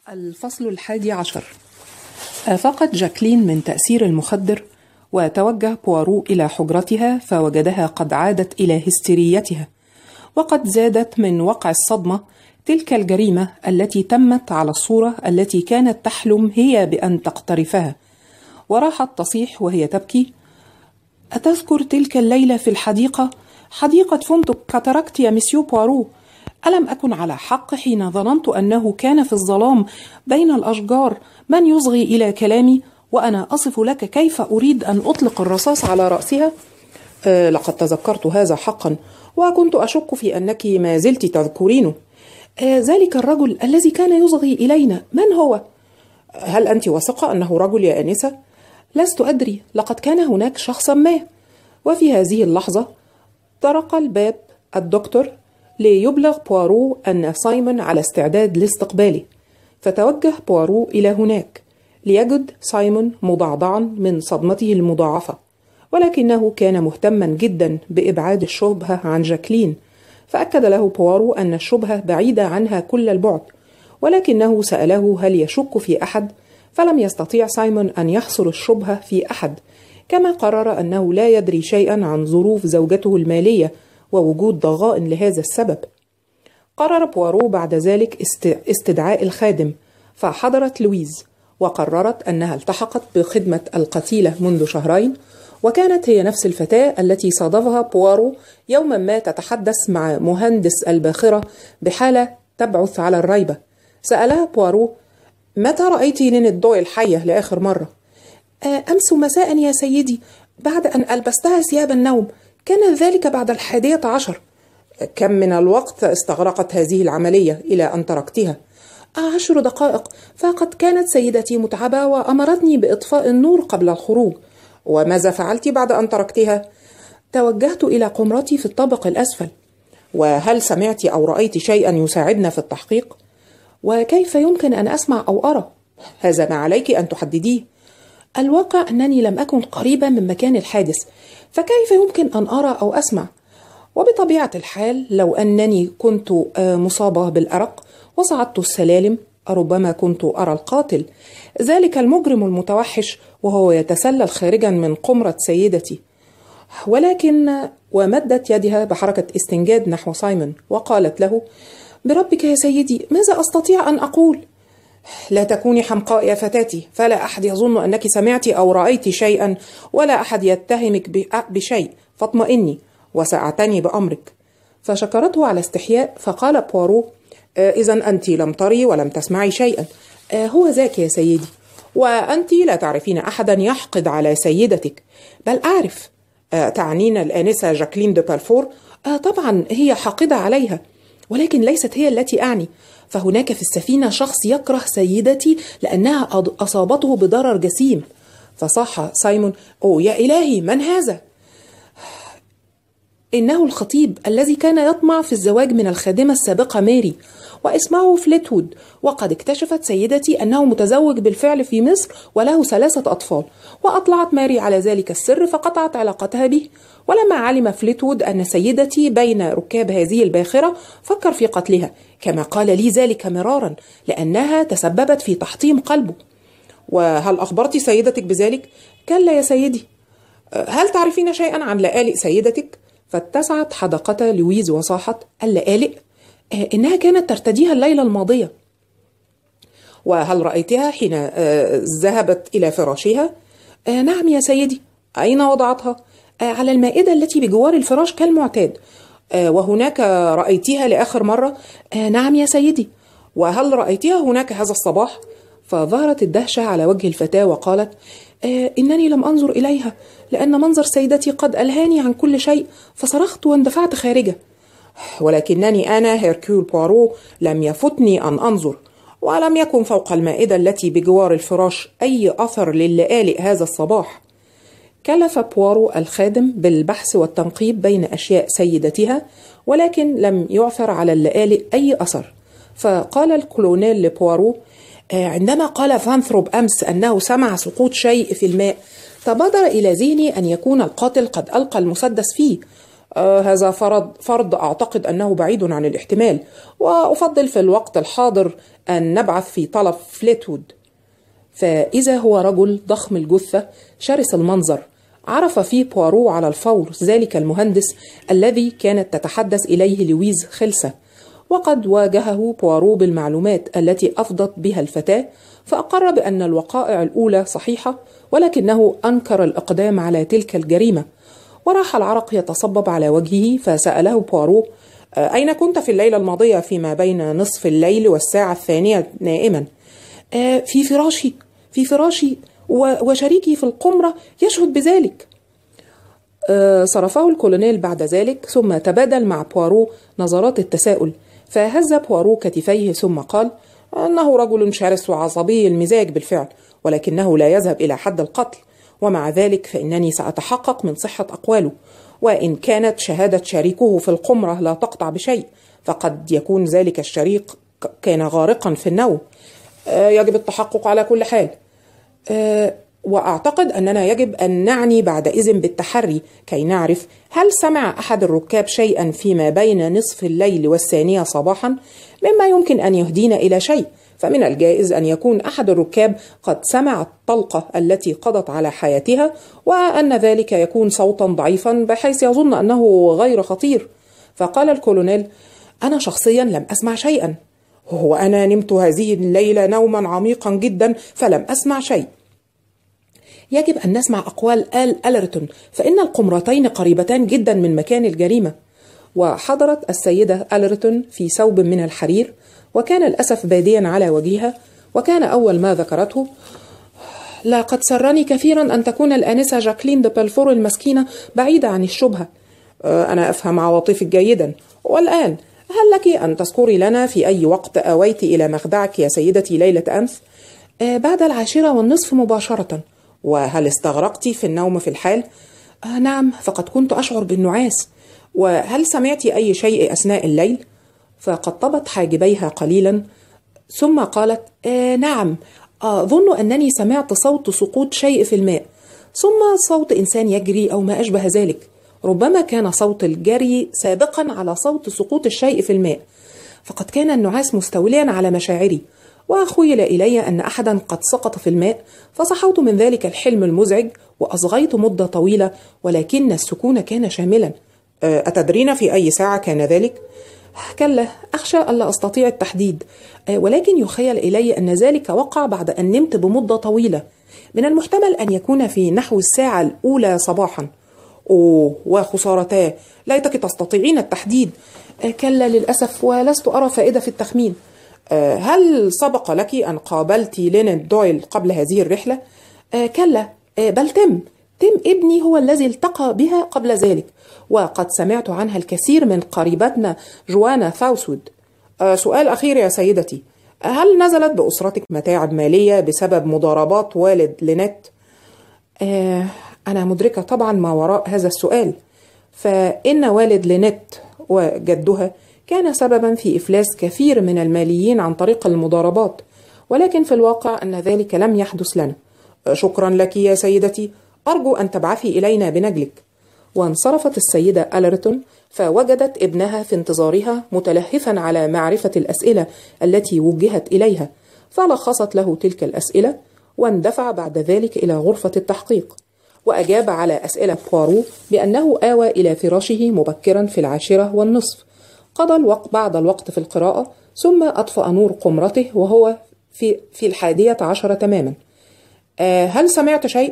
الفصل 11. آفقت جاكلين من تأثير المخدر، وتوجه بوارو إلى حجرتها فوجدها قد عادت إلى هستيريتها، وقد زادت من وقع الصدمة تلك الجريمة التي تمت على الصورة التي كانت تحلم هي بأن تقترفها، وراحت تصيح وهي تبكي: أتذكر تلك الليلة في الحديقة، حديقة فندق كاتاراكت يا مسيو بوارو؟ ألم أكن على حق حين ظننت أنه كان في الظلام بين الأشجار من يصغي إلى كلامي وأنا أصف لك كيف أريد أن أطلق الرصاص على رأسها؟ لقد تذكرت هذا حقا، وكنت أشك في أنك ما زلت تذكرينه. ذلك الرجل الذي كان يصغي إلينا من هو؟ هل أنت واثقة أنه رجل يا آنسة؟ لست أدري، لقد كان هناك شخصا ما. وفي هذه اللحظة طرق الباب الدكتور ليبلغ بوارو أن سايمون على استعداد لاستقباله، فتوجه بوارو إلى هناك ليجد سايمون مضعضعا من صدمته المضاعفة، ولكنه كان مهتما جدا بإبعاد الشبهة عن جاكلين، فأكد له بوارو أن الشبهة بعيدة عنها كل البعد، ولكنه سأله هل يشك في أحد، فلم يستطيع سايمون أن يحصر الشبهة في أحد، كما قرر أنه لا يدري شيئا عن ظروف زوجته المالية ووجود ضغائن لهذا السبب. قرر بوارو بعد ذلك استدعاء الخادم، فحضرت لويز وقررت أنها التحقت بخدمة القتيلة منذ شهرين، وكانت هي نفس الفتاة التي صادفها بوارو يوما ما تتحدث مع مهندس الباخرة بحالة تبعث على الريبة. سألها بوارو: متى رأيت لين دويل حية لآخر مرة؟ أمس مساء يا سيدي، بعد أن ألبستها ثياب النوم، كان ذلك بعد 11. كم من الوقت استغرقت هذه العملية إلى أن تركتها؟ 10 دقائق، فقد كانت سيدتي متعبة وأمرتني بإطفاء النور قبل الخروج. وماذا فعلت بعد أن تركتها؟ توجهت إلى قمرتي في الطابق الأسفل. وهل سمعت أو رأيت شيئا يساعدنا في التحقيق؟ وكيف يمكن أن أسمع أو أرى؟ هذا ما عليك أن تحدديه. الواقع أنني لم أكن قريبا من مكان الحادث، فكيف يمكن أن أرى أو أسمع؟ وبطبيعة الحال لو أنني كنت مصابة بالأرق وصعدت السلالم ربما كنت أرى القاتل، ذلك المجرم المتوحش وهو يتسلل خارجا من قمرة سيدتي. ومدت يدها بحركة استنجاد نحو سايمون وقالت له: بربك يا سيدي، ماذا أستطيع أن أقول؟ لا تكوني حمقاء يا فتاتي، فلا أحد يظن أنك سمعت أو رأيت شيئا، ولا أحد يتهمك بشيء، فاطمئني وسأعتني بأمرك. فشكرته على استحياء، فقال بوارو: إذن أنت لم تري ولم تسمعي شيئا. هو ذاك يا سيدي، وأنت لا تعرفين أحدا يحقد على سيدتك. بل أعرف. تعنين الآنسة جاكلين دو بالفور؟ طبعا هي حاقدة عليها، ولكن ليست هي التي أعني، فهناك في السفينة شخص يكره سيدتي لأنها أصابته بضرر جسيم. فصاح سايمون: أوه يا إلهي، من هذا؟ إنه الخطيب الذي كان يطمع في الزواج من الخادمة السابقة ماري، واسمه فليتوود، وقد اكتشفت سيدتي أنه متزوج بالفعل في مصر وله 3 أطفال، وأطلعت ماري على ذلك السر فقطعت علاقتها به. ولما علم فليتوود أن سيدتي بين ركاب هذه الباخرة فكر في قتلها، كما قال لي ذلك مرارا، لأنها تسببت في تحطيم قلبه. وهل أخبرت سيدتك بذلك؟ كلا يا سيدي. هل تعرفين شيئا عن لآلئ سيدتك؟ فاتسعت حدقة لويز وصاحت: اللآلئ؟ إنها كانت ترتديها الليلة الماضية. وهل رأيتها حين ذهبت إلى فراشها؟ نعم يا سيدي. أين وضعتها؟ على المائدة التي بجوار الفراش كالمعتاد. وهناك رأيتها لآخر مرة؟ نعم يا سيدي. وهل رأيتها هناك هذا الصباح؟ فظهرت الدهشة على وجه الفتاة وقالت: إنني لم أنظر إليها، لأن منظر سيدتي قد ألهاني عن كل شيء، فصرخت واندفعت خارجة. ولكنني أنا هيركول بوارو لم يفتني أن أنظر، ولم يكن فوق المائدة التي بجوار الفراش أي أثر للآلئ هذا الصباح. كلف بوارو الخادم بالبحث والتنقيب بين أشياء سيدتها، ولكن لم يعثر على اللآلئ أي أثر. فقال الكولونيل لبوارو: عندما قال فانثروب أمس أنه سمع سقوط شيء في الماء، تبادر إلى ذهني أن يكون القاتل قد ألقى المسدس فيه، هذا فرض أعتقد أنه بعيد عن الاحتمال، وأفضل في الوقت الحاضر أن نبعث في طلب فليتوود. فإذا هو رجل ضخم الجثة شرس المنظر، عرف فيه بوارو على الفور ذلك المهندس الذي كانت تتحدث إليه لويز خلسة، وقد واجهه بوارو بالمعلومات التي أفضت بها الفتاة، فأقر بأن الوقائع الأولى صحيحة، ولكنه أنكر الإقدام على تلك الجريمة، وراح العرق يتصبب على وجهه. فسأله بوارو: أين كنت في الليلة الماضية فيما بين نصف الليل والساعة 2 نائما؟ في فراشي وشريكي في القمرة يشهد بذلك. صرفه الكولونيل بعد ذلك، ثم تبادل مع بوارو نظرات التساؤل، فهز بوارو كتفيه ثم قال: أنه رجل شرس وعصبي المزاج بالفعل، ولكنه لا يذهب إلى حد القتل، ومع ذلك فإنني سأتحقق من صحة أقواله، وإن كانت شهادة شريكه في القمرة لا تقطع بشيء، فقد يكون ذلك الشريك كان غارقا في النوم. يجب التحقق على كل حال، وأعتقد أننا يجب أن نعني بعد إذن بالتحري كي نعرف هل سمع أحد الركاب شيئا فيما بين نصف الليل والثانية صباحا، مما يمكن أن يهدينا إلى شيء. فمن الجائز أن يكون أحد الركاب قد سمع الطلقة التي قضت على حياتها، وأن ذلك يكون صوتا ضعيفا بحيث يظن أنه غير خطير. فقال الكولونيل: أنا شخصيا لم أسمع شيئا، وأنا نمت هذه الليلة نوما عميقا جدا فلم أسمع شيء. يجب أن نسمع أقوال ألرتون، فإن القمرتين قريبتان جدا من مكان الجريمة. وحضرت السيدة ألرتون في ثوب من الحرير، وكان الأسف باديا على وجهها، وكان أول ما ذكرته: لقد سرني كثيرا أن تكون الآنسة جاكلين دي بلفور المسكينة بعيدة عن الشبهة. أنا أفهم عواطفك جيدا، والآن هل لك أن تذكري لنا في أي وقت آويت إلى مخدعك يا سيدتي ليلة أمس؟ بعد 10:30 مباشرة. وهل استغرقت في النوم في الحال؟ نعم، فقد كنت أشعر بالنعاس. وهل سمعت أي شيء أثناء الليل؟ فقطبت حاجبيها قليلا ثم قالت: نعم، أظن أنني سمعت صوت سقوط شيء في الماء، ثم صوت إنسان يجري أو ما أشبه ذلك. ربما كان صوت الجري سابقا على صوت سقوط الشيء في الماء، فقد كان النعاس مستوليا على مشاعري، وخيل إلي أن أحدا قد سقط في الماء، فصحوت من ذلك الحلم المزعج وأصغيت مدة طويلة، ولكن السكون كان شاملا. أتدرين في أي ساعة كان ذلك؟ كلا، أخشى ألا أستطيع التحديد، ولكن يخيل إلي أن ذلك وقع بعد أن نمت بمدة طويلة، من المحتمل أن يكون في نحو الساعة الأولى صباحا. وخسارتاه، ليتك تستطيعين التحديد. كلا للأسف، ولست أرى فائدة في التخمين. هل سبق لك أن قابلت لينين دويل قبل هذه الرحلة؟ كلا، بل تم ابني هو الذي التقى بها قبل ذلك، وقد سمعت عنها الكثير من قريبتنا جوانا فاوسود. سؤال أخير يا سيدتي، هل نزلت بأسرتك متاعب مالية بسبب مضاربات والد لينيت؟ أنا مدركة طبعا ما وراء هذا السؤال، فإن والد لينيت وجدها كان سببا في إفلاس كثير من الماليين عن طريق المضاربات، ولكن في الواقع أن ذلك لم يحدث لنا. شكرا لك يا سيدتي، أرجو أن تبعثي إلينا بنجلك. وانصرفت السيدة ألرتون، فوجدت ابنها في انتظارها متلهفا على معرفة الأسئلة التي وجهت إليها، فلخصت له تلك الأسئلة، واندفع بعد ذلك إلى غرفة التحقيق، وأجاب على أسئلة بوارو بأنه آوى إلى فراشه مبكرا في 10:30. قضى بعض الوقت في القراءة، ثم أطفأ نور قمرته وهو في 11:00 تماما. هل سمعت شيء؟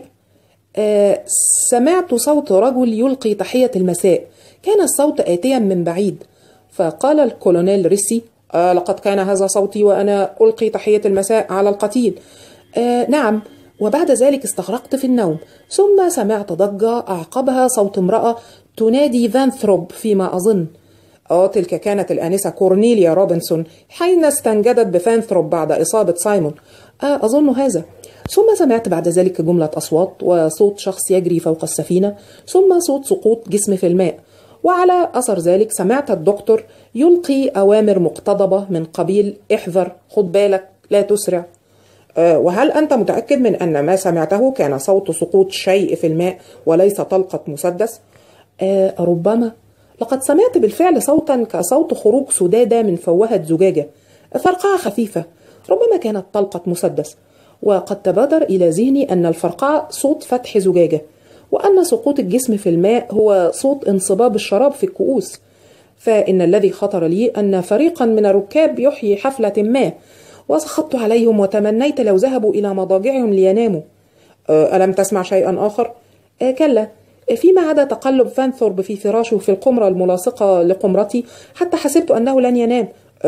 سمعت صوت رجل يلقي تحية المساء، كان الصوت آتيا من بعيد. فقال الكولونيل ريسي: لقد كان هذا صوتي وأنا ألقي تحية المساء على القتيل. نعم، وبعد ذلك استغرقت في النوم، ثم سمعت ضجة أعقبها صوت امرأة تنادي فانثروب فيما أظن. تلك كانت الآنسة كورنيليا روبنسون حين استنجدت بفانثروب بعد إصابة سايمون، أظن هذا. ثم سمعت بعد ذلك جملة أصوات وصوت شخص يجري فوق السفينة، ثم صوت سقوط جسم في الماء، وعلى أثر ذلك سمعت الدكتور يلقي أوامر مقتضبة من قبيل: احذر، خد بالك، لا تسرع. وهل أنت متأكد من أن ما سمعته كان صوت سقوط شيء في الماء وليس طلقة مسدس؟ ربما، لقد سمعت بالفعل صوتا كصوت خروج سدادة من فوهة زجاجة، فرقعة خفيفة، ربما كانت طلقة مسدس. وقد تبادر إلى ذهني أن الفرقعة صوت فتح زجاجة، وأن سقوط الجسم في الماء هو صوت انصباب الشراب في الكؤوس. فإن الذي خطر لي أن فريقا من الركاب يحيي حفلة ما، وسخطت عليهم وتمنيت لو ذهبوا إلى مضاجعهم ليناموا. ألم تسمع شيئا آخر؟ كلا، فيما عدا تقلب فانثورب في فراشه في القمرة الملاصقة لقمرتي، حتى حسبت أنه لن ينام.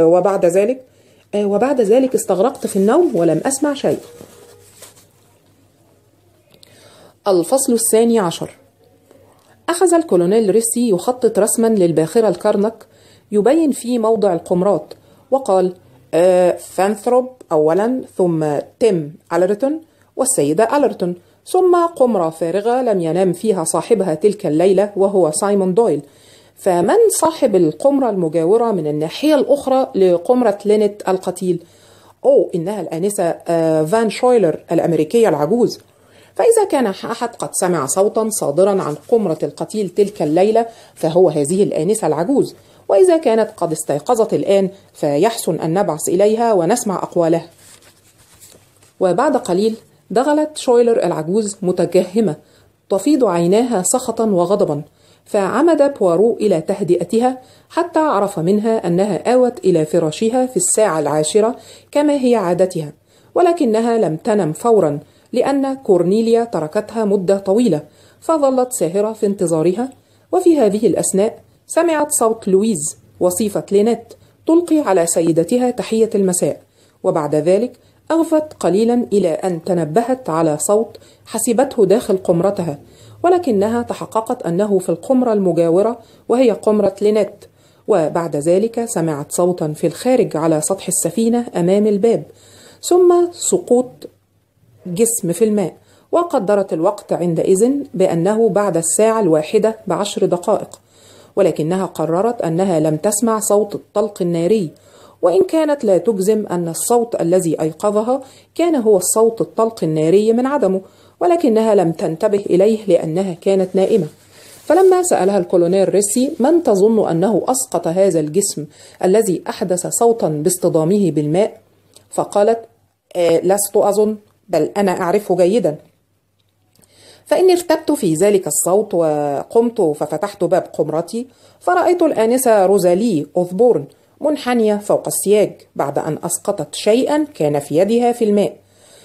وبعد ذلك استغرقت في النوم ولم أسمع شيء. الفصل 12. أخذ الكولونيل ريسي يخطط رسما للباخرة الكرنك يبين فيه موضع القمرات، وقال: فانثروب أولا، ثم تيم ألرتون والسيدة ألرتون، ثم قمرة فارغة لم ينام فيها صاحبها تلك الليلة وهو سايمون دويل. فمن صاحب القمرة المجاورة من الناحية الأخرى لقمرة لينت القتيل؟ إنها الآنسة فان شويلر الأمريكية العجوز. فإذا كان أحد قد سمع صوتا صادرا عن قمرة القتيل تلك الليلة فهو هذه الآنسة العجوز، وإذا كانت قد استيقظت الآن فيحسن أن نبعث إليها ونسمع أقوالها. وبعد قليل دخلت شويلر العجوز متجهمة تفيض عيناها سخطا وغضبا، فعمد بوارو إلى تهدئتها حتى عرف منها أنها آوت إلى فراشها في الساعة 10 كما هي عادتها، ولكنها لم تنم فورا لأن كورنيليا تركتها مدة طويلة، فظلت ساهرة في انتظارها. وفي هذه الأثناء سمعت صوت لويز وصيفة لينيت تلقي على سيدتها تحية المساء، وبعد ذلك أغفت قليلا إلى أن تنبهت على صوت حسبته داخل قمرتها، ولكنها تحققت أنه في القمرة المجاورة وهي قمرة لينيت. وبعد ذلك سمعت صوتا في الخارج على سطح السفينة أمام الباب، ثم سقوط جسم في الماء، وقدرت الوقت عندئذ بأنه بعد الساعة 1:10، ولكنها قررت أنها لم تسمع صوت الطلق الناري، وإن كانت لا تجزم أن الصوت الذي أيقظها كان هو الصوت الطلق الناري من عدمه، ولكنها لم تنتبه إليه لأنها كانت نائمة. فلما سألها الكولونيل ريسي من تظن أنه أسقط هذا الجسم الذي أحدث صوتا باصطدامه بالماء، فقالت: لست أظن، بل أنا أعرفه جيدا، فإني ارتبت في ذلك الصوت وقمت ففتحت باب قمرتي فرأيت الآنسة روزالي أوثبورن منحنية فوق السياج بعد أن أسقطت شيئا كان في يدها في الماء.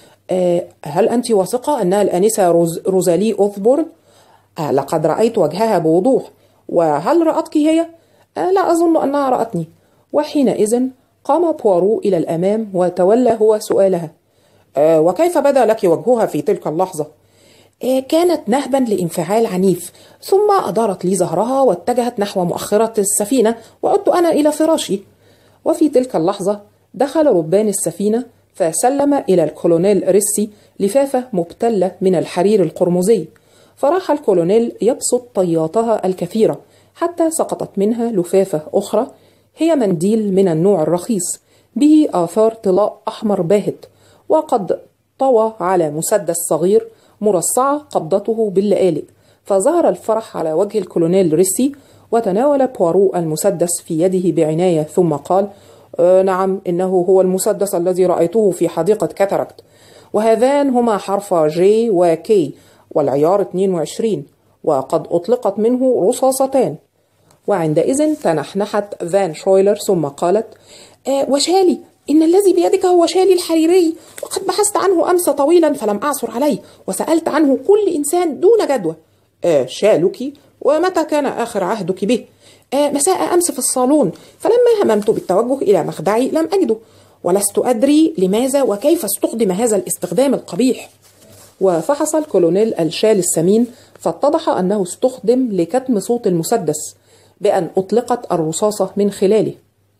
هل أنت واثقة أنها الآنسة روزالي أوثبورن؟ لقد رأيت وجهها بوضوح. وهل رأتك هي؟ لا أظن أنها رأتني. وحينئذ قام بوارو إلى الأمام وتولى هو سؤالها: وكيف بدا لك وجهها في تلك اللحظة؟ كانت نهبا لانفعال عنيف، ثم أدارت لي ظهرها واتجهت نحو مؤخرة السفينة، وعدت أنا إلى فراشي. وفي تلك اللحظة دخل ربان السفينة فسلم إلى الكولونيل ريسي لفافة مبتلة من الحرير القرمزي، فراح الكولونيل يبسط طياتها الكثيرة حتى سقطت منها لفافة أخرى هي منديل من النوع الرخيص به آثار طلاء أحمر باهت، وقد طوى على مسدس صغير مرصعة قبضته باللآلئ. فظهر الفرح على وجه الكولونيل ريسي، وتناول بوارو المسدس في يده بعناية ثم قال: نعم، إنه هو المسدس الذي رأيته في حديقة كاتاراكت، وهذان هما حرفا جي وكي والعيار 22، وقد أطلقت منه رصاصتان. وعندئذ تنحنحت فان شويلر ثم قالت: وشالي، إن الذي بيدك هو شالي الحريري، وقد بحثت عنه أمس طويلا فلم أعثر عليه، وسألت عنه كل إنسان دون جدوى. شالك؟ ومتى كان آخر عهدك به؟ مساء أمس في الصالون، فلما هممت بالتوجه إلى مخدعي لم أجده، ولست أدري لماذا وكيف استخدم هذا الاستخدام القبيح. وفحص الكولونيل الشال الثمين فاتضح أنه استخدم لكتم صوت المسدس بأن أطلقت الرصاصة من خلاله.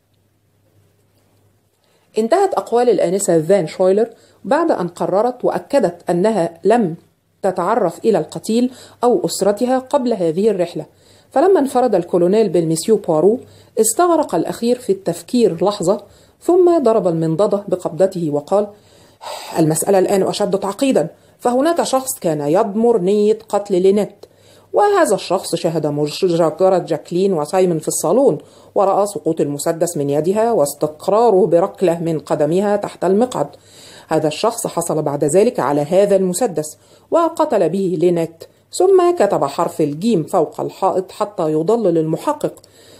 انتهت أقوال الآنسة فان شويلر بعد أن قررت وأكدت أنها لم تتعرف إلى القتيل أو أسرتها قبل هذه الرحلة. فلما انفرد الكولونيل بالمسيو بوارو استغرق الأخير في التفكير لحظة، ثم ضرب المنضدة بقبضته وقال: المسألة الآن أشد تعقيدا، فهناك شخص كان يضمر نية قتل لينيت، وهذا الشخص شاهد مشاجرة جاكلين وسايمون في الصالون، ورأى سقوط المسدس من يدها واستقراره بركلة من قدمها تحت المقعد. هذا الشخص حصل بعد ذلك على هذا المسدس وقتل به لينيت، ثم كتب حرف الجيم فوق الحائط حتى يضلل المحقق.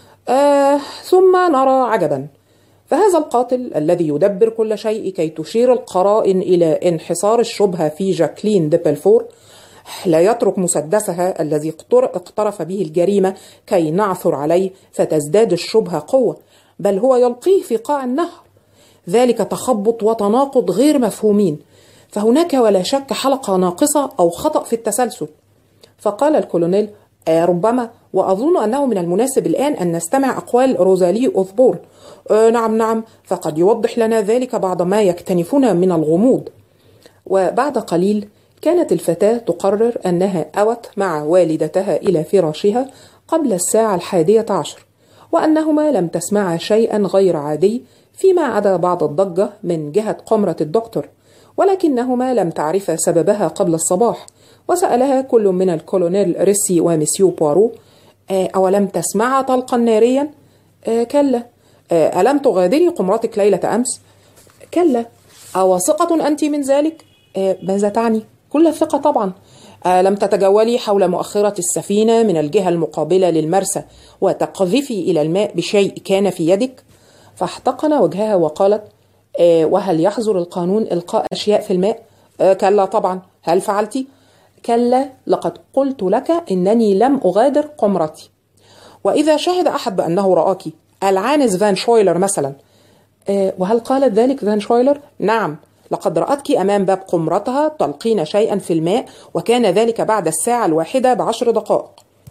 ثم نرى عجبا، فهذا القاتل الذي يدبر كل شيء كي تشير القرائن إلى انحصار الشبهة في جاكلين دي بلفور لا يترك مسدسها الذي اقترف به الجريمة كي نعثر عليه فتزداد الشبهة قوة، بل هو يلقيه في قاع النهر. ذلك تخبط وتناقض غير مفهومين، فهناك ولا شك حلقة ناقصة أو خطأ في التسلسل. فقال الكولونيل: ربما، وأظن أنه من المناسب الآن أن نستمع أقوال روزالي أوثبورن. نعم، فقد يوضح لنا ذلك بعض ما يكتنفون من الغموض. وبعد قليل كانت الفتاة تقرر أنها أوت مع والدتها إلى فراشها قبل 11:00، وأنهما لم تسمعا شيئا غير عادي فيما عدا بعض الضجة من جهة قمرة الدكتور، ولكنهما لم تعرفا سببها قبل الصباح. وسألها كل من الكولونيل ريسي ومسيو بوارو: أولم تسمعا طلقا ناريا؟ كلا. ألم تغادري قمرتك ليلة أمس؟ كلا. أواثقة أنت من ذلك؟ ماذا تعني؟ كل الثقة طبعا. لم تتجولي حول مؤخرة السفينة من الجهة المقابلة للمرسى وتقذفي إلى الماء بشيء كان في يدك؟ فاحتقن وجهها وقالت: وهل يحظر القانون إلقاء أشياء في الماء؟ كلا طبعا. هل فعلتي؟ كلا، لقد قلت لك إنني لم أغادر قمرتي. وإذا شهد أحد بأنه رآك، العانس فان شويلر مثلا. وهل قالت ذلك فان شويلر؟ نعم، لقد رأتك أمام باب قمرتها تلقين شيئا في الماء، وكان ذلك بعد 1:10.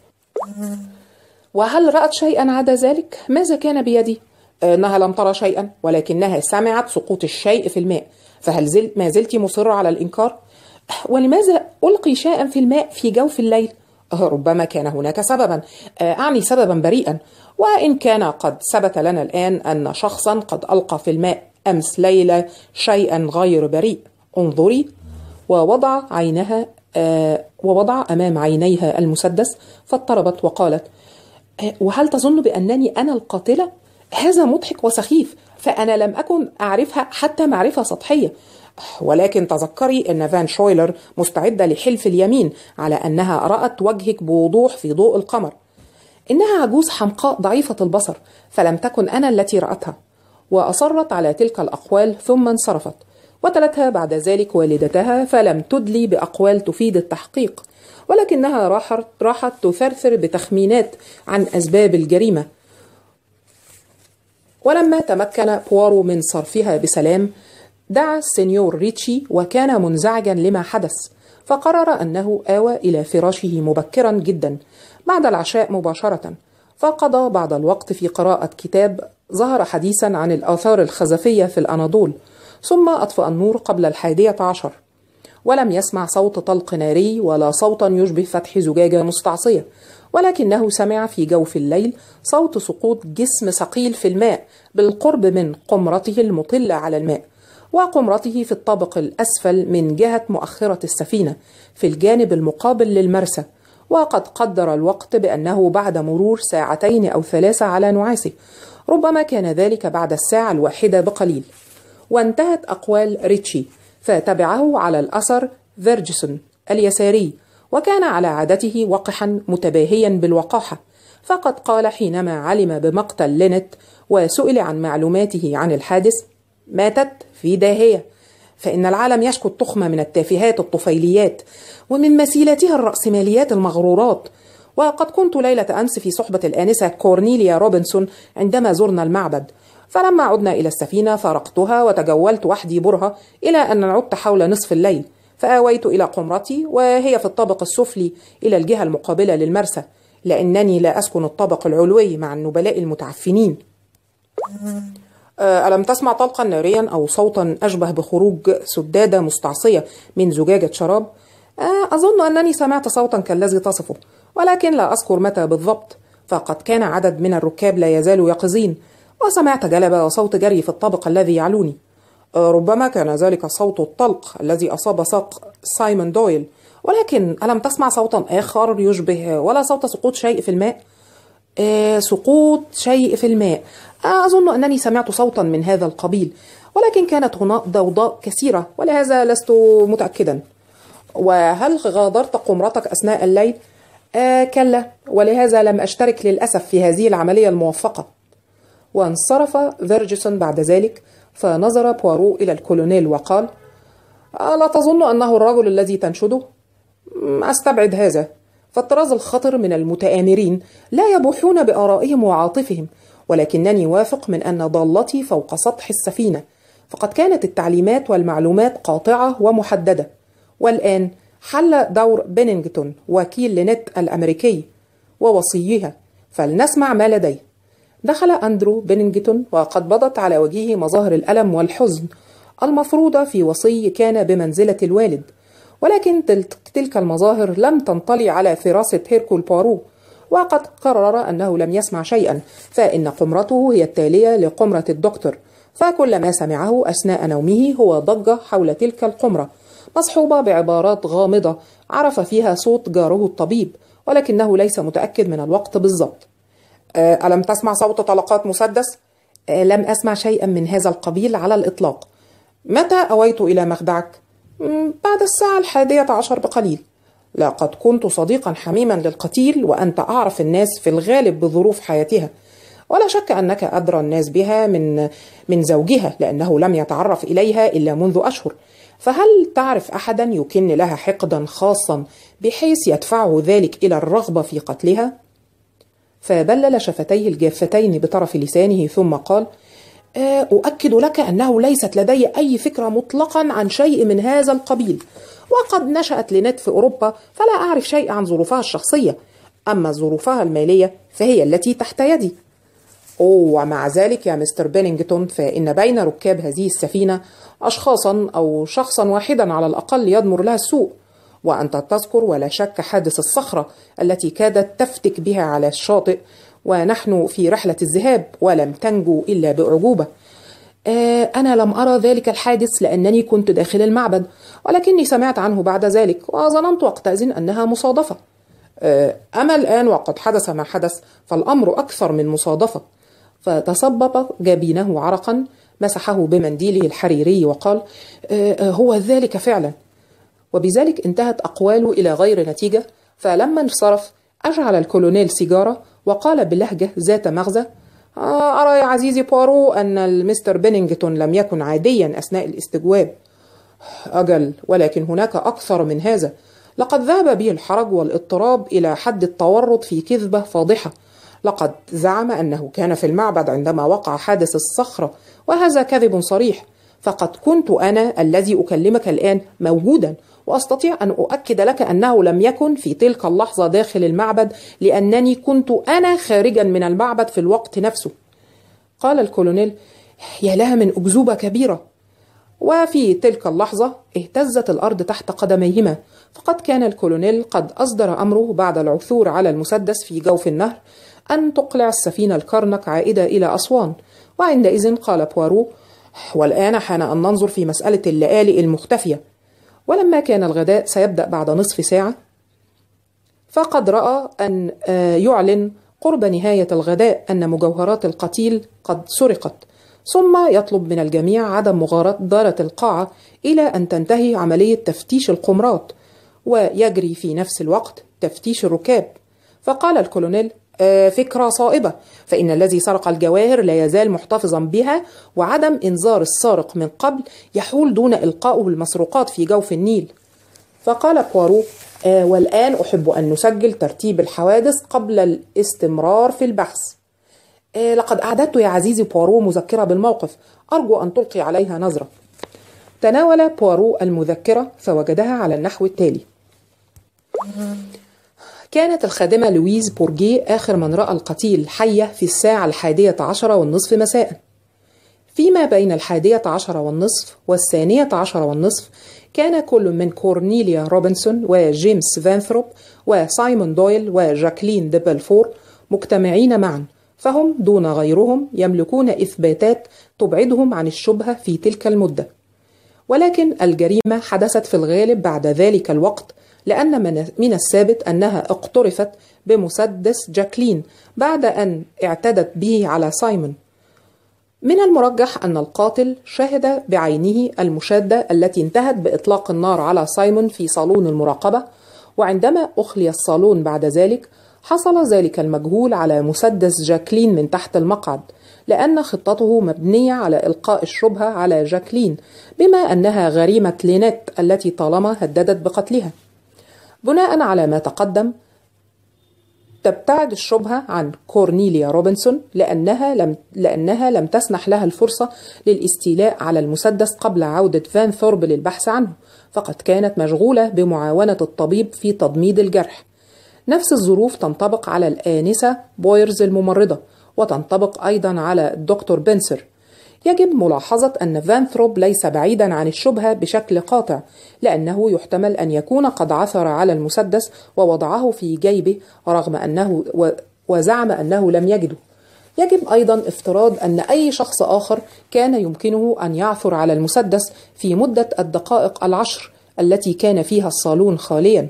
وهل رأت شيئا عدا ذلك؟ ماذا كان بيدي؟ إنها لم ترى شيئا، ولكنها سمعت سقوط الشيء في الماء. فهل ما زلت مصرة على الإنكار؟ ولماذا ألقي شيئا في الماء في جوف الليل؟ ربما كان هناك سببا، أعني سببا بريئا، وإن كان قد ثبت لنا الآن أن شخصا قد ألقى في الماء أمس ليلة شيئا غير بريء. انظري. ووضع أمام عينيها المسدس، فاضطربت وقالت: وهل تظن بأنني أنا القاتلة؟ هذا مضحك وسخيف، فأنا لم أكن أعرفها حتى معرفة سطحية. ولكن تذكري أن فان شويلر مستعدة لحلف اليمين على أنها رأت وجهك بوضوح في ضوء القمر. إنها عجوز حمقاء ضعيفة البصر، فلم تكن أنا التي رأتها. وأصرت على تلك الأقوال ثم انصرفت، وتلتها بعد ذلك والدتها، فلم تدلي بأقوال تفيد التحقيق، ولكنها راحت تثرثر بتخمينات عن أسباب الجريمة. ولما تمكن بوارو من صرفها بسلام، دعا السنيور ريتشي وكان منزعجا لما حدث، فقرر أنه آوى إلى فراشه مبكرا جدا بعد العشاء مباشرة، فقضى بعض الوقت في قراءة كتاب ظهر حديثا عن الآثار الخزفية في الأناضول، ثم أطفأ النور قبل 11:10، ولم يسمع صوت طلق ناري ولا صوتا يشبه فتح زجاجة مستعصية، ولكنه سمع في جوف الليل صوت سقوط جسم ثقيل في الماء بالقرب من قمرته المطلة على الماء، وقمرته في الطابق الأسفل من جهة مؤخرة السفينة في الجانب المقابل للمرسى. وقد قدر الوقت بأنه بعد مرور 2 أو 3 على نعاسه، ربما كان ذلك بعد 1:01 بقليل. وانتهت أقوال ريتشي، فتبعه على الأثر فيرجسون اليساري، وكان على عادته وقحا متباهيا بالوقاحة، فقد قال حينما علم بمقتل لينيت وسئل عن معلوماته عن الحادث: ماتت في داهية، فإن العالم يشكو التخمة من التافهات الطفيليات ومن مسيلتها الرأسماليات المغرورات. وقد كنت ليلة أمس في صحبة الآنسة كورنيليا روبنسون عندما زرنا المعبد، فلما عدنا إلى السفينة فارقتها وتجولت وحدي برهة إلى أن عدت حول نصف الليل، فآويت إلى قمرتي وهي في الطابق السفلي إلى الجهة المقابلة للمرسى، لأنني لا أسكن الطابق العلوي مع النبلاء المتعفنين. ألم تسمع طلقا ناريا أو صوتا أشبه بخروج سدادة مستعصية من زجاجة شراب؟ أظن أنني سمعت صوتا كالذي تصفه، ولكن لا أذكر متى بالضبط، فقد كان عدد من الركاب لا يزالوا يقظين، وسمعت جلبة وصوت جري في الطابق الذي يعلوني. ربما كان ذلك صوت الطلق الذي أصاب ساق سايمون دويل، ولكن ألم تسمع صوتا آخر يشبه ولا صوت سقوط شيء في الماء؟ سقوط شيء في الماء. أظن أنني سمعت صوتا من هذا القبيل، ولكن كانت هناك ضوضاء كثيرة ولهذا لست متأكدا. وهل غادرت قمرتك أثناء الليل؟ كلا، ولهذا لم أشترك للأسف في هذه العملية الموفقة. وانصرف فيرجسون بعد ذلك، فنظر بوارو إلى الكولونيل وقال: ألا تظن أنه الرجل الذي تنشده؟ أستبعد هذا، فالطراز الخطر من المتآمرين لا يبوحون بآرائهم وعاطفهم، ولكنني واثق من أن ضالتي فوق سطح السفينة، فقد كانت التعليمات والمعلومات قاطعة ومحددة. والآن حل دور بينينغتون وكيل لنت الأمريكي ووصيها، فلنسمع ما لديه. دخل أندرو بينينغتون وقد بدت على وجهه مظاهر الألم والحزن المفروضة في وصي كان بمنزلة الوالد، ولكن تلك المظاهر لم تنطلي على فراسة هيركول بوارو، وقد قرر أنه لم يسمع شيئا، فإن قمرته هي التالية لقمرة الدكتور، فكل ما سمعه أثناء نومه هو ضجة حول تلك القمرة مصحوبة بعبارات غامضة عرف فيها صوت جاره الطبيب، ولكنه ليس متأكد من الوقت بالضبط. ألم تسمع صوت طلقات مسدس؟ لم أسمع شيئا من هذا القبيل على الإطلاق. متى أويت إلى مخدعك؟ بعد الساعة 11 بقليل. لقد كنت صديقا حميما للقتيل، وأنت أعرف الناس في الغالب بظروف حياتها، ولا شك أنك أدرى الناس بها من زوجها، لأنه لم يتعرف إليها إلا منذ أشهر. فهل تعرف أحدا يكن لها حقدا خاصا بحيث يدفعه ذلك إلى الرغبة في قتلها؟ فبلل شفتيه الجافتين بطرف لسانه ثم قال: أؤكد لك أنه ليست لدي أي فكرة مطلقا عن شيء من هذا القبيل، وقد نشأت لنت في أوروبا، فلا أعرف شيء عن ظروفها الشخصية، أما ظروفها المالية فهي التي تحت يدي. ومع ذلك يا مستر بينينغتون، فإن بين ركاب هذه السفينة أشخاصا أو شخصا واحدا على الأقل يضمر لها السوء، وأنت تذكر ولا شك حادث الصخرة التي كادت تفتك بها على الشاطئ ونحن في رحلة الذهاب، ولم تنجو إلا بأعجوبة. أنا لم أرى ذلك الحادث لأنني كنت داخل المعبد، ولكني سمعت عنه بعد ذلك وظننت وقتئذ أنها مصادفة. أما الآن وقد حدث ما حدث فالأمر أكثر من مصادفة. فتصبب جبينه عرقا، مسحه بمنديله الحريري وقال: هو ذلك فعلا. وبذلك انتهت أقواله إلى غير نتيجة، فلما انصرف أشعل الكولونيل سيجارة وقال بلهجة ذات مغزى: أرى يا عزيزي بوارو أن المستر بينينغتون لم يكن عاديا أثناء الاستجواب. أجل، ولكن هناك أكثر من هذا. لقد ذهب به الحرج والاضطراب إلى حد التورط في كذبة فاضحة. لقد زعم أنه كان في المعبد عندما وقع حادث الصخرة، وهذا كذب صريح، فقد كنت أنا الذي أكلمك الآن موجودا، وأستطيع أن أؤكد لك أنه لم يكن في تلك اللحظة داخل المعبد، لأنني كنت أنا خارجا من المعبد في الوقت نفسه. قال الكولونيل: يا لها من أكذوبة كبيرة. وفي تلك اللحظة اهتزت الأرض تحت قدميهما، فقد كان الكولونيل قد أصدر أمره بعد العثور على المسدس في جوف النهر أن تقلع السفينة الكرنك عائدة إلى أسوان. وعندئذ قال بوارو: والآن حان أن ننظر في مسألة اللآلئ المختفية. ولما كان الغداء سيبدأ بعد نصف ساعة، فقد رأى أن يعلن قرب نهاية الغداء أن مجوهرات القتيل قد سرقت، ثم يطلب من الجميع عدم مغادرة القاعة إلى أن تنتهي عملية تفتيش القمرات، ويجري في نفس الوقت تفتيش الركاب. فقال الكولونيل: فكرة صائبة، فإن الذي سرق الجواهر لا يزال محتفظا بها، وعدم إنذار السارق من قبل يحول دون إلقائه المسروقات في جوف النيل. فقال بوارو: والآن أحب أن نسجل ترتيب الحوادث قبل الاستمرار في البحث. لقد أعددت يا عزيزي بوارو مذكرة بالموقف، أرجو أن تلقي عليها نظرة. تناول بوارو المذكرة فوجدها على النحو التالي: كانت الخادمة لويز بورجيه آخر من رأى القتيل حية في الساعة 11:30 مساء. فيما بين 11:30 و12:10 كان كل من كورنيليا روبنسون وجيمس فانثروب وسايمون دويل وجاكلين دي بلفور مجتمعين معا، فهم دون غيرهم يملكون إثباتات تبعدهم عن الشبهة في تلك المدة. ولكن الجريمة حدثت في الغالب بعد ذلك الوقت، لأن من الثابت أنها اقترفت بمسدس جاكلين بعد أن اعتدت به على سايمون. من المرجح أن القاتل شهد بعينه المشادة التي انتهت بإطلاق النار على سايمون في صالون المراقبة، وعندما أخلي الصالون بعد ذلك حصل ذلك المجهول على مسدس جاكلين من تحت المقعد، لأن خطته مبنية على إلقاء الشبهة على جاكلين بما أنها غريمة لينيت التي طالما هددت بقتلها. بناء على ما تقدم، تبتعد الشبهة عن كورنيليا روبنسون لأنها لم تسنح لها الفرصة للاستيلاء على المسدس قبل عودة فان ثورب للبحث عنه، فقد كانت مشغولة بمعاونة الطبيب في تضميد الجرح. نفس الظروف تنطبق على الآنسة بويرز الممرضة، وتنطبق أيضا على الدكتور بنسر. يجب ملاحظة أن فان ثروب ليس بعيدا عن الشبهة بشكل قاطع، لأنه يحتمل أن يكون قد عثر على المسدس ووضعه في جيبه رغم أنه وزعم أنه لم يجده. يجب أيضا افتراض أن أي شخص آخر كان يمكنه أن يعثر على المسدس في مدة الدقائق 10 التي كان فيها الصالون خاليا.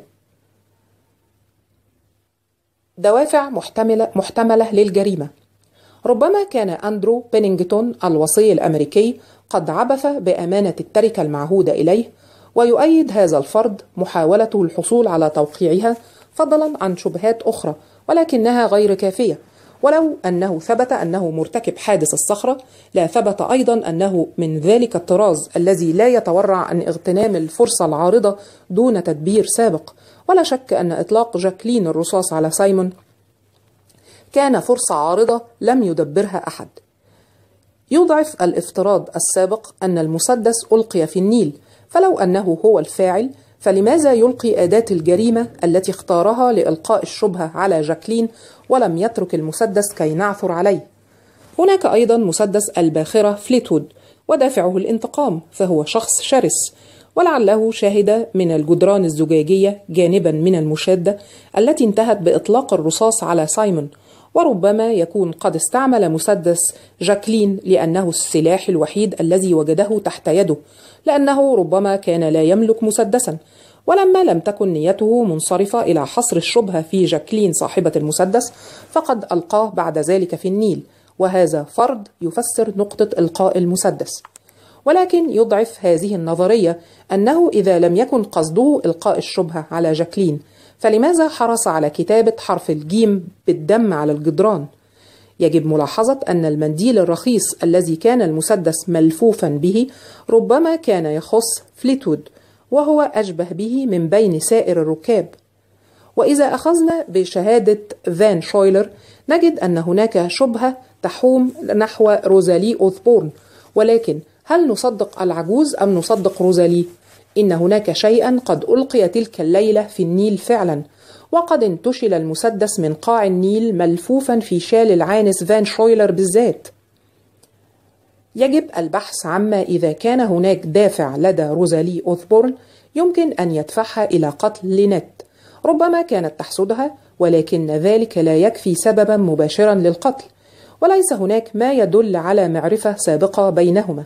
دوافع محتملة للجريمة. ربما كان أندرو بينينغتون الوصي الأمريكي قد عبث بأمانة التركة المعهودة إليه، ويؤيد هذا الفرض محاولته الحصول على توقيعها فضلا عن شبهات أخرى، ولكنها غير كافية. ولو أنه ثبت أنه مرتكب حادث الصخرة، لا ثبت أيضا أنه من ذلك الطراز الذي لا يتورع عن اغتنام الفرصة العارضة دون تدبير سابق. ولا شك أن إطلاق جاكلين الرصاص على سايمون كان فرصة عارضة لم يدبرها أحد. يضعف الافتراض السابق أن المسدس ألقي في النيل، فلو أنه هو الفاعل فلماذا يلقي أداة الجريمة التي اختارها لإلقاء الشبهة على جاكلين ولم يترك المسدس كي نعثر عليه؟ هناك أيضا مسدس الباخرة فليتوود، ودافعه الانتقام، فهو شخص شرس، ولعله شاهد من الجدران الزجاجية جانبا من المشادة التي انتهت بإطلاق الرصاص على سايمون. وربما يكون قد استعمل مسدس جاكلين لأنه السلاح الوحيد الذي وجده تحت يده، لأنه ربما كان لا يملك مسدسا. ولما لم تكن نيته منصرفة إلى حصر الشبهة في جاكلين صاحبة المسدس، فقد ألقاه بعد ذلك في النيل، وهذا فرض يفسر نقطة إلقاء المسدس. ولكن يضعف هذه النظرية أنه إذا لم يكن قصده إلقاء الشبهة على جاكلين، فلماذا حرص على كتابة حرف الجيم بالدم على الجدران؟ يجب ملاحظة أن المنديل الرخيص الذي كان المسدس ملفوفا به ربما كان يخص فليتوود، وهو أشبه به من بين سائر الركاب. وإذا أخذنا بشهادة فان شويلر نجد أن هناك شبهة تحوم نحو روزالي أوثبورن، ولكن هل نصدق العجوز أم نصدق روزالي؟ إن هناك شيئا قد ألقي تلك الليلة في النيل فعلا، وقد انتشل المسدس من قاع النيل ملفوفا في شال العانس فان شويلر بالذات. يجب البحث عما إذا كان هناك دافع لدى روزالي أوثبورن يمكن أن يدفعها إلى قتل لينيت. ربما كانت تحسدها، ولكن ذلك لا يكفي سببا مباشرا للقتل، وليس هناك ما يدل على معرفة سابقة بينهما.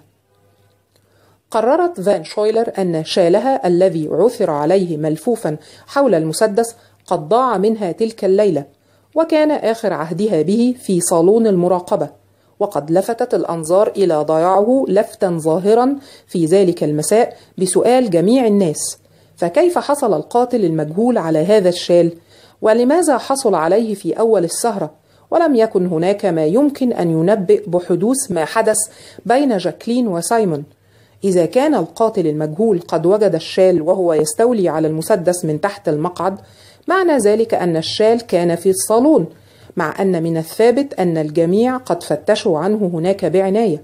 قررت فان شويلر أن شالها الذي عثر عليه ملفوفا حول المسدس قد ضاع منها تلك الليلة، وكان آخر عهدها به في صالون المراقبة، وقد لفتت الأنظار إلى ضياعه لفتا ظاهرا في ذلك المساء بسؤال جميع الناس: فكيف حصل القاتل المجهول على هذا الشال؟ ولماذا حصل عليه في أول السهرة؟ ولم يكن هناك ما يمكن أن ينبئ بحدوث ما حدث بين جاكلين وسايمون. إذا كان القاتل المجهول قد وجد الشال وهو يستولي على المسدس من تحت المقعد، معنى ذلك أن الشال كان في الصالون، مع أن من الثابت أن الجميع قد فتشوا عنه هناك بعناية.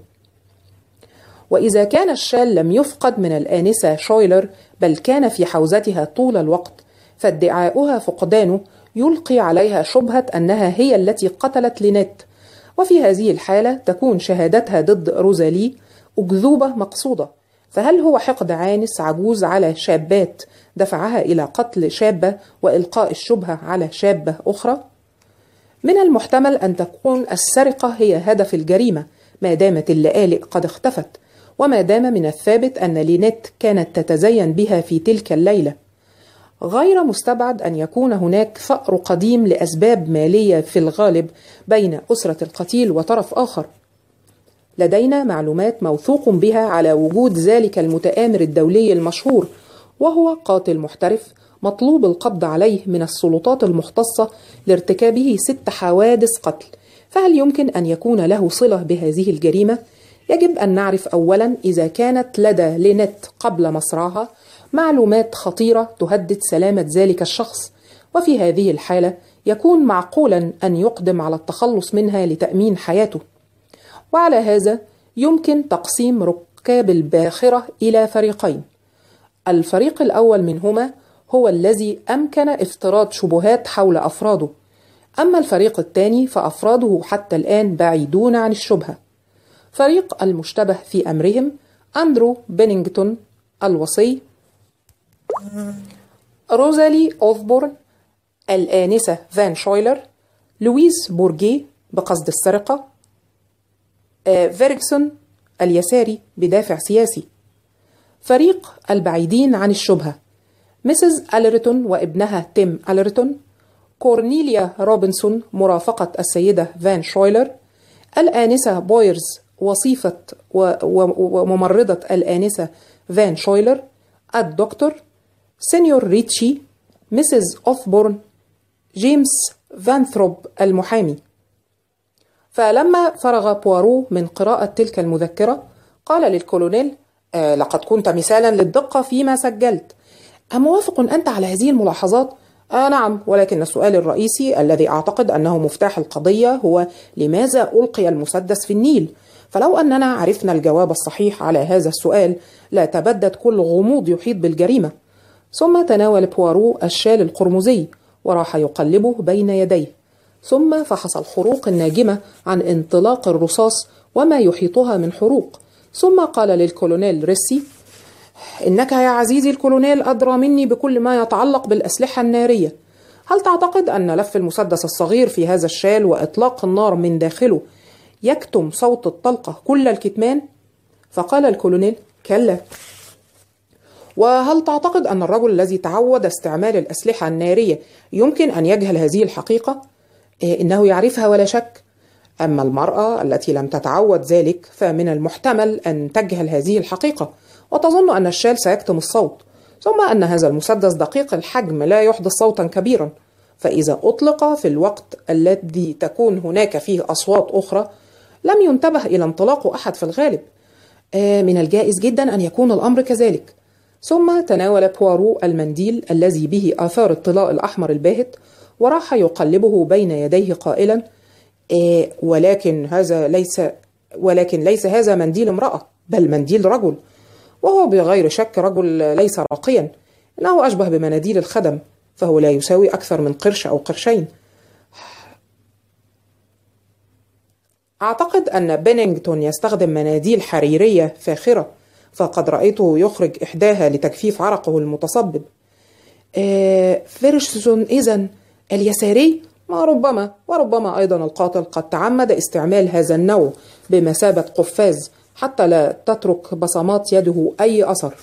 وإذا كان الشال لم يفقد من الآنسة شويلر بل كان في حوزتها طول الوقت، فادعاؤها فقدانه يلقي عليها شبهة أنها هي التي قتلت لينيت، وفي هذه الحالة تكون شهادتها ضد روزالي أكذوبة مقصودة. فهل هو حقد عانس عجوز على شابات دفعها إلى قتل شابة وإلقاء الشبهة على شابة أخرى؟ من المحتمل أن تكون السرقة هي هدف الجريمة ما دامت اللآلئ قد اختفت، وما دام من الثابت أن لينيت كانت تتزين بها في تلك الليلة، غير مستبعد أن يكون هناك ثأر قديم لأسباب مالية في الغالب بين أسرة القتيل وطرف آخر. لدينا معلومات موثوق بها على وجود ذلك المتآمر الدولي المشهور، وهو قاتل محترف مطلوب القبض عليه من السلطات المختصة لارتكابه 6 حوادث قتل. فهل يمكن أن يكون له صلة بهذه الجريمة؟ يجب أن نعرف أولا إذا كانت لدى لينيت قبل مصرعها معلومات خطيرة تهدد سلامة ذلك الشخص، وفي هذه الحالة يكون معقولا أن يقدم على التخلص منها لتأمين حياته. وعلى هذا يمكن تقسيم ركاب الباخرة إلى فريقين. الفريق الأول منهما هو الذي أمكن افتراض شبهات حول أفراده، أما الفريق الثاني فأفراده حتى الآن بعيدون عن الشبهة. فريق المشتبه في أمرهم أندرو بينينغتون الوصي، روزالي أوثبورن، الآنسة فان شويلر، لويس بورجيه بقصد السرقة، فيرغسون اليساري بدافع سياسي. فريق البعيدين عن الشبهة ميسيس أليرتون وابنها تيم أليرتون، كورنيليا روبنسون مرافقة السيدة فان شويلر، الآنسة بويرز وصيفة وممرضة الآنسة فان شويلر، الدكتور، سينيور ريتشي، ميسيس أوثبورن، جيمس فانثروب المحامي. فلما فرغ بوارو من قراءة تلك المذكرة قال للكولونيل: لقد كنت مثالا للدقة فيما سجلت. أموافق أنت على هذه الملاحظات؟ نعم، ولكن السؤال الرئيسي الذي أعتقد أنه مفتاح القضية هو لماذا ألقي المسدس في النيل؟ فلو أننا عرفنا الجواب الصحيح على هذا السؤال لا تبدد كل غموض يحيط بالجريمة. ثم تناول بوارو الشال القرمزي وراح يقلبه بين يديه، ثم فحص الخروق الناجمة عن انطلاق الرصاص وما يحيطها من حروق، ثم قال للكولونيل ريسي: إنك يا عزيزي الكولونيل أدرى مني بكل ما يتعلق بالأسلحة النارية. هل تعتقد أن لف المسدس الصغير في هذا الشال وإطلاق النار من داخله يكتم صوت الطلقة كل الكتمان؟ فقال الكولونيل: كلا. وهل تعتقد أن الرجل الذي تعود استعمال الأسلحة النارية يمكن أن يجهل هذه الحقيقة؟ إنه يعرفها ولا شك. أما المرأة التي لم تتعود ذلك فمن المحتمل أن تجهل هذه الحقيقة وتظن أن الشال سيكتم الصوت، ثم أن هذا المسدس دقيق الحجم لا يحدث صوتا كبيرا، فإذا أطلق في الوقت الذي تكون هناك فيه أصوات أخرى لم ينتبه إلى انطلاق أحد في الغالب. من الجائز جدا أن يكون الأمر كذلك. ثم تناول بوارو المنديل الذي به آثار الطلاء الأحمر الباهت وراح يقلبه بين يديه قائلا: ولكن ليس هذا منديل امرأة، بل منديل رجل، وهو بغير شك رجل ليس راقيا، إنه أشبه بمناديل الخدم، فهو لا يساوي أكثر من قرش أو قرشين. أعتقد أن بينينغتون يستخدم مناديل حريرية فاخرة، فقد رأيته يخرج إحداها لتجفيف عرقه المتصبب. فيرغسون إذن اليساري؟ وربما أيضا القاتل قد تعمد استعمال هذا النوع بمثابة قفاز حتى لا تترك بصمات يده أي أثر.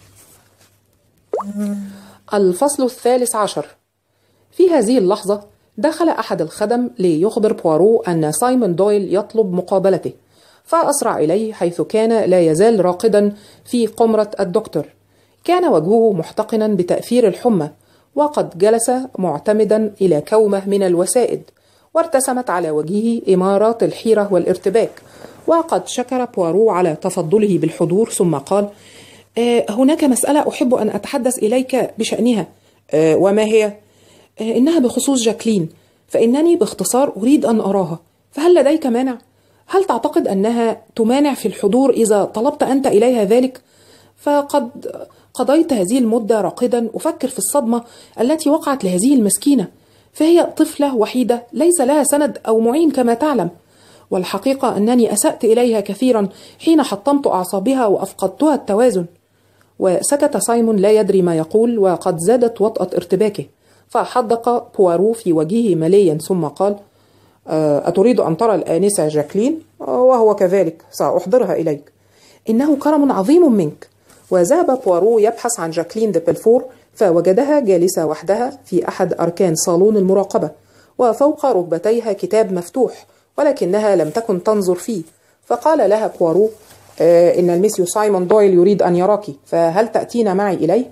الفصل 13. في هذه اللحظة دخل أحد الخدم ليخبر بوارو أن سايمون دويل يطلب مقابلته، فأسرع إليه حيث كان لا يزال راقدا في قمرة الدكتور. كان وجهه محتقنا بتأثير الحمى، وقد جلس معتمدا إلى كومة من الوسائد، وارتسمت على وجهه إمارات الحيرة والارتباك. وقد شكر بوارو على تفضله بالحضور، ثم قال: هناك مسألة أحب أن أتحدث إليك بشأنها. وما هي؟ إنها بخصوص جاكلين، فإنني باختصار أريد أن أراها، فهل لديك مانع؟ هل تعتقد أنها تمانع في الحضور إذا طلبت أنت إليها ذلك؟ فقد قضيت هذه المدة راقدا أفكر في الصدمة التي وقعت لهذه المسكينة، فهي طفلة وحيدة ليس لها سند أو معين كما تعلم، والحقيقة أنني أسأت إليها كثيرا حين حطمت أعصابها وأفقدتها التوازن. وسكت سايمون لا يدري ما يقول، وقد زادت وطأة ارتباكه، فحدق بوارو في وجهه مليا ثم قال: أتريد أن ترى الآنسة جاكلين؟ وهو كذلك، سأحضرها إليك. إنه كرم عظيم منك. وذهب بوارو يبحث عن جاكلين دي بلفور، فوجدها جالسة وحدها في أحد أركان صالون المراقبة، وفوق ركبتيها كتاب مفتوح، ولكنها لم تكن تنظر فيه. فقال لها بوارو: إن المسيو سايمون دويل يريد أن يراك، فهل تأتين معي إليه؟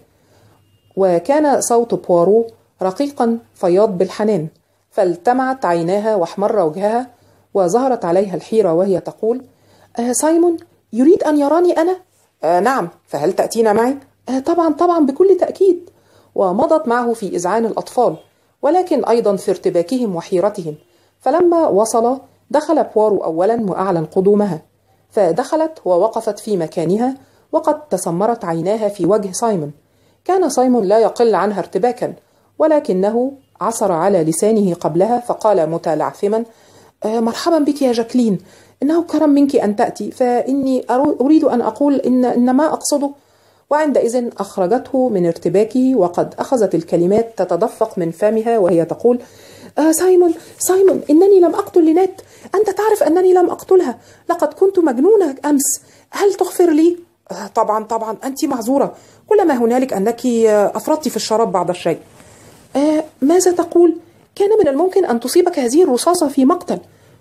وكان صوت بوارو رقيقا فياض بالحنان، فالتمعت عيناها واحمر وجهها، وظهرت عليها الحيرة وهي تقول: سايمون يريد أن يراني أنا؟ نعم، فهل تأتين معي؟ طبعا طبعا بكل تأكيد. ومضت معه في إذعان الأطفال، ولكن أيضا في ارتباكهم وحيرتهم. فلما وصل دخل بوارو أولا وأعلن قدومها، فدخلت ووقفت في مكانها، وقد تسمرت عيناها في وجه سايمون. كان سايمون لا يقل عنها ارتباكا، ولكنه عثر على لسانه قبلها فقال متلعثما: مرحبا بك يا جاكلين، إنه كرم منك أن تأتي، فإني أريد أن أقول إن ما أقصده. وعندئذ أخرجته من ارتباكه، وقد أخذت الكلمات تتدفق من فمها وهي تقول: سايمون سايمون، إنني لم أقتل لينات، أنت تعرف أنني لم أقتلها، لقد كنت مجنونة أمس، هل تغفر لي؟ طبعا طبعا، أنت معذورة، كل ما هنالك أنك أفرطت في الشراب بعض الشيء. ماذا تقول؟ كان من الممكن أن تصيبك هذه الرصاصة في مقتل.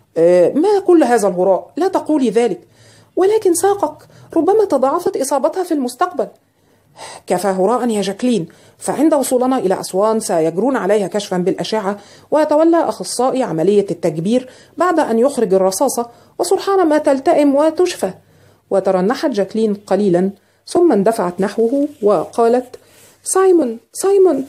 ما كل هذا الهراء، لا تقولي ذلك، ولكن ساقك ربما تضاعفت إصابتها في المستقبل. كفى هراء يا جاكلين، فعند وصولنا إلى أسوان سيجرون عليها كشفا بالأشعة، ويتولى أخصائي عملية التجبير بعد أن يخرج الرصاصة، وسرعان ما تلتئم وتشفى. وترنحت جاكلين قليلا، ثم اندفعت نحوه وقالت: سايمون سايمون.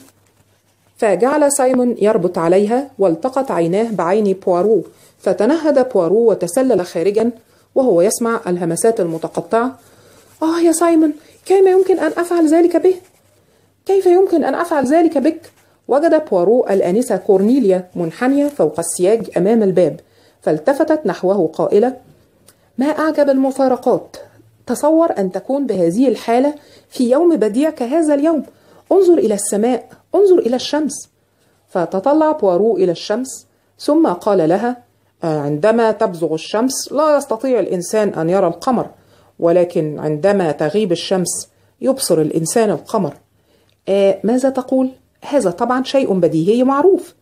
فجعل سايمون يربط عليها، والتقت عيناه بعين بوارو، فتنهد بوارو وتسلل خارجا وهو يسمع الهمسات المتقطعة: يا سايمون، كيف يمكن أن أفعل ذلك به؟ كيف يمكن أن أفعل ذلك بك؟ وجد بوارو الآنسة كورنيليا منحنية فوق السياج أمام الباب، فالتفتت نحوه قائلة: ما أعجب المفارقات، تصور أن تكون بهذه الحالة في يوم بديع كهذا اليوم، انظر إلى السماء، انظر إلى الشمس. فتطلع بوارو إلى الشمس، ثم قال لها: عندما تبزغ الشمس لا يستطيع الإنسان أن يرى القمر، ولكن عندما تغيب الشمس يبصر الإنسان القمر. ماذا تقول؟ هذا طبعا شيء بديهي معروف،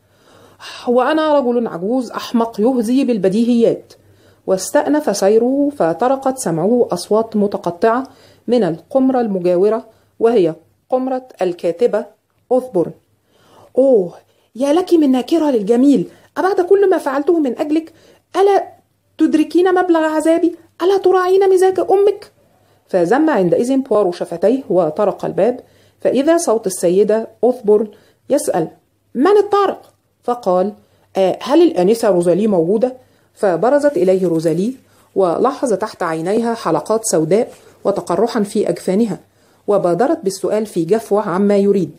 وأنا رجل عجوز أحمق يهزي بالبديهيات. واستأنف سيره، فطرقت سمعه أصوات متقطعة من القمرة المجاورة، وهي قمرة الكاتبة أوثبورن. يا لك من ناكرة للجميل، أبعد كل ما فعلته من أجلك، ألا تدركين مبلغ عذابي؟ ألا تراعين مزاج أمك؟ فزم عندئذ بوارو شفتيه وطرق الباب، فإذا صوت السيدة أوثبورن يسأل: من الطارق؟ فقال: هل الآنسة روزالي موجودة؟ فبرزت إليه روزالي، ولاحظ تحت عينيها حلقات سوداء وتقرحا في أجفانها، وبادرت بالسؤال في جفوة عما يريد: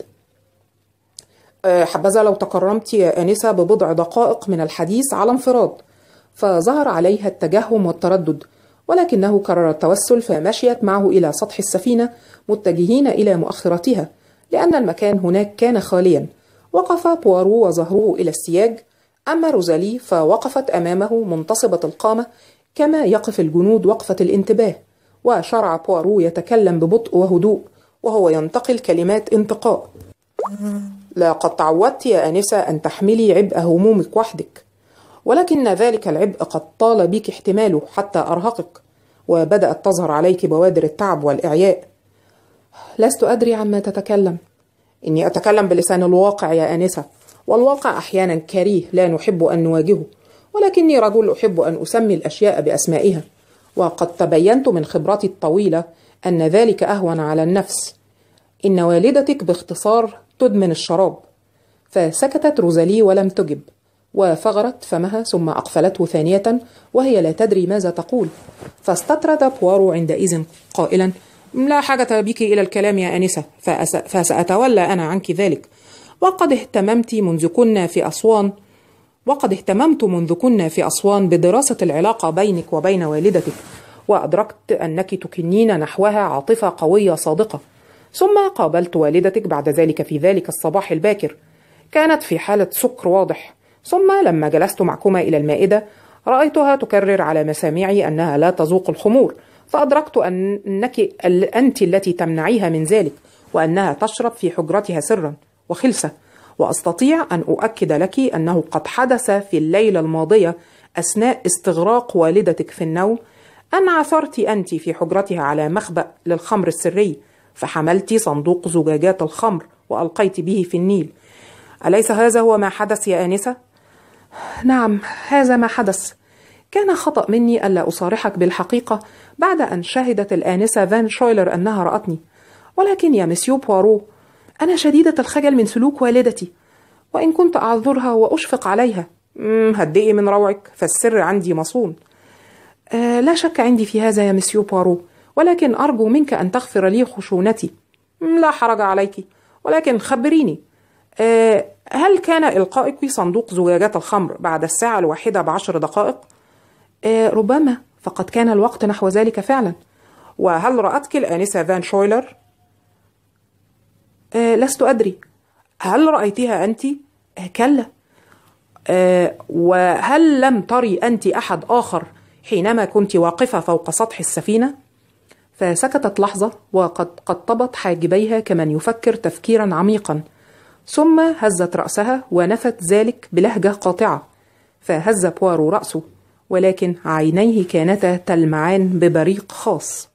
حبذا لو تكرمت يا آنسة ببضع دقائق من الحديث على انفراد. فظهر عليها التجهم والتردد، ولكنه قرر التوسل، فمشيت معه إلى سطح السفينة متجهين إلى مؤخرتها، لأن المكان هناك كان خاليا. وقف بوارو وظهره إلى السياج، أما روزالي فوقفت أمامه منتصبة القامة كما يقف الجنود وقفة الانتباه. وشرع بوارو يتكلم ببطء وهدوء، وهو ينتقل كلمات انتقاء: لقد تعودت يا آنسة أن تحملي عبء همومك وحدك، ولكن ذلك العبء قد طال بك احتماله حتى أرهقك، وبدأت تظهر عليك بوادر التعب والإعياء. لست أدري عما تتكلم. إني أتكلم بلسان الواقع يا آنسة، والواقع أحيانا كريه لا نحب أن نواجهه، ولكني رجل أحب أن أسمي الأشياء بأسمائها، وقد تبينت من خبرتي الطويلة أن ذلك أهون على النفس. إن والدتك باختصار تدمن الشراب. فسكتت روزالي ولم تجب، وفغرت فمها ثم أقفلته ثانية وهي لا تدري ماذا تقول. فاستطرد بوارو عندئذ قائلا: لا حاجة بك إلى الكلام يا آنسة، فسأتولى أنا عنك ذلك. وقد اهتممت منذ كنا في أسوان بدراسة العلاقة بينك وبين والدتك، وأدركت أنك تكنين نحوها عاطفة قوية صادقة. ثم قابلت والدتك بعد ذلك في ذلك الصباح الباكر، كانت في حالة سكر واضح. ثم لما جلست معكما إلى المائدة رأيتها تكرر على مسامعي أنها لا تذوق الخمور، فأدركت أنك أنت التي تمنعيها من ذلك، وأنها تشرب في حجرتها سرا وخلسة. وأستطيع أن أؤكد لك أنه قد حدث في الليلة الماضية أثناء استغراق والدتك في النوم أن عثرت أنت في حجرتها على مخبأ للخمر السري، فحملت صندوق زجاجات الخمر وألقيت به في النيل. أليس هذا هو ما حدث يا آنسة؟ نعم، هذا ما حدث. كان خطأ مني ألا أصارحك بالحقيقة بعد أن شهدت الآنسة فان شويلر أنها رأتني، ولكن يا مسيو بوارو، أنا شديدة الخجل من سلوك والدتي، وإن كنت أعذرها وأشفق عليها. هدئي من روعك، فالسر عندي مصون. لا شك عندي في هذا يا مسيو بوارو، ولكن أرجو منك أن تغفر لي خشونتي. لا حرج عليك، ولكن خبريني، هل كان إلقائك صندوق زجاجات الخمر بعد 1:10 ربما، فقد كان الوقت نحو ذلك فعلا. وهل رأتك الآنسة فان شويلر؟ لست أدري. هل رأيتها أنت؟ كلا. وهل لم تري أنت أحد آخر حينما كنت واقفة فوق سطح السفينة؟ فسكتت لحظة وقد قطبت حاجبيها كمن يفكر تفكيرا عميقا، ثم هزت رأسها ونفت ذلك بلهجة قاطعة. فهز بوارو رأسه، ولكن عينيه كانتا تلمعان ببريق خاص.